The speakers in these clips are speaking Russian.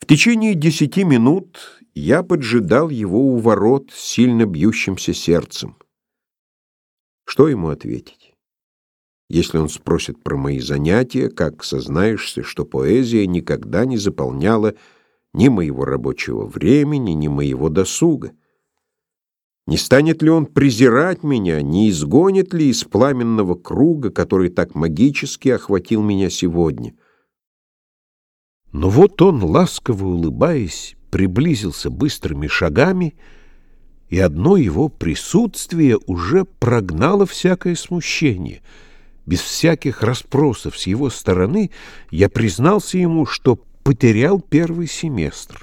течение 10 минут я поджидал его у ворот с сильно бьющимся сердцем. Что ему ответить? Если он спросит про мои занятия, как сознаешься, что поэзия никогда не заполняла ни моего рабочего времени, ни моего досуга? Не станет ли он презирать меня, не изгонит ли из пламенного круга, который так магически охватил меня сегодня? Но вот он, ласково улыбаясь, приблизился быстрыми шагами, и одно его присутствие уже прогнало всякое смущение. Без всяких расспросов с его стороны я признался ему, что потерял первый семестр.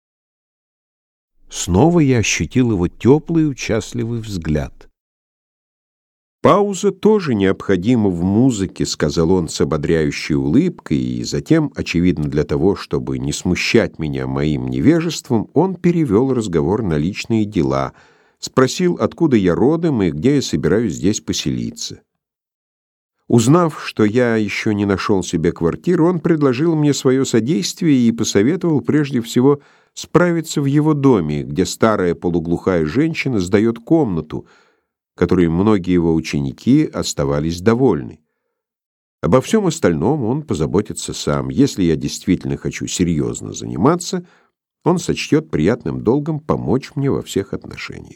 Снова я ощутил его теплый, участливый взгляд. «Пауза тоже необходима в музыке», — сказал он с ободряющей улыбкой, и затем, очевидно для того, чтобы не смущать меня моим невежеством, он перевел разговор на личные дела, спросил, откуда я родом и где я собираюсь здесь поселиться. Узнав, что я еще не нашел себе квартиры, он предложил мне свое содействие и посоветовал прежде всего справиться в его доме, где старая полуглухая женщина сдает комнату, которой многие его ученики оставались довольны. Обо всем остальном он позаботится сам. Если я действительно хочу серьезно заниматься, он сочтет приятным долгом помочь мне во всех отношениях.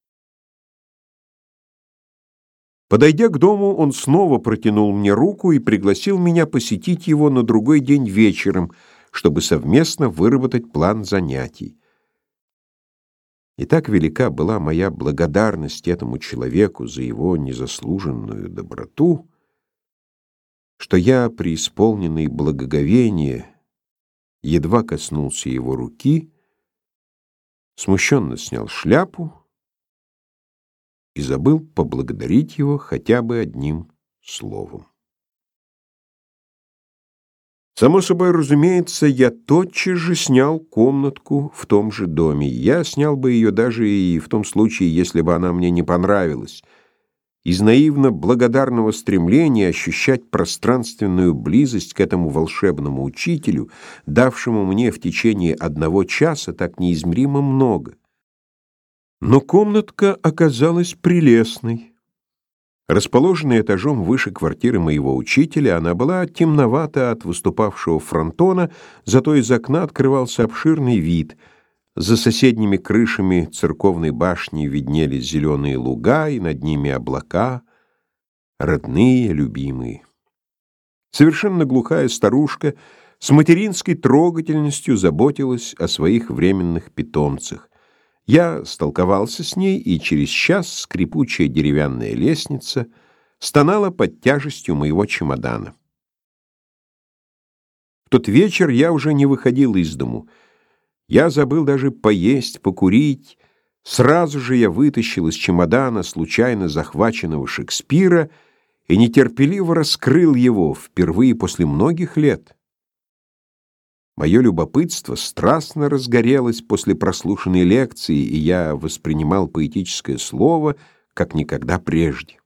Подойдя к дому, он снова протянул мне руку и пригласил меня посетить его на другой день вечером, чтобы совместно выработать план занятий. И так велика была моя благодарность этому человеку за его незаслуженную доброту, что я, преисполненный благоговения, едва коснулся его руки, смущенно снял шляпу и забыл поблагодарить его хотя бы одним словом. Само собой разумеется, я тотчас же снял комнатку в том же доме. Я снял бы ее даже и в том случае, если бы она мне не понравилась. Из наивно благодарного стремления ощущать пространственную близость к этому волшебному учителю, давшему мне в течение 1 часа так неизмеримо много. Но комнатка оказалась прелестной. Расположенная этажом выше квартиры моего учителя, она была темновата от выступавшего фронтона, зато из окна открывался обширный вид. За соседними крышами церковной башни виднелись зеленые луга, и над ними облака, родные, любимые. Совершенно глухая старушка с материнской трогательностью заботилась о своих временных питомцах. Я столковался с ней, и через час скрипучая деревянная лестница стонала под тяжестью моего чемодана. В тот вечер я уже не выходил из дому. Я забыл даже поесть, покурить. Сразу же я вытащил из чемодана случайно захваченного Шекспира и нетерпеливо раскрыл его впервые после многих лет. Мое любопытство страстно разгорелось после прослушанной лекции, и я воспринимал поэтическое слово как никогда прежде.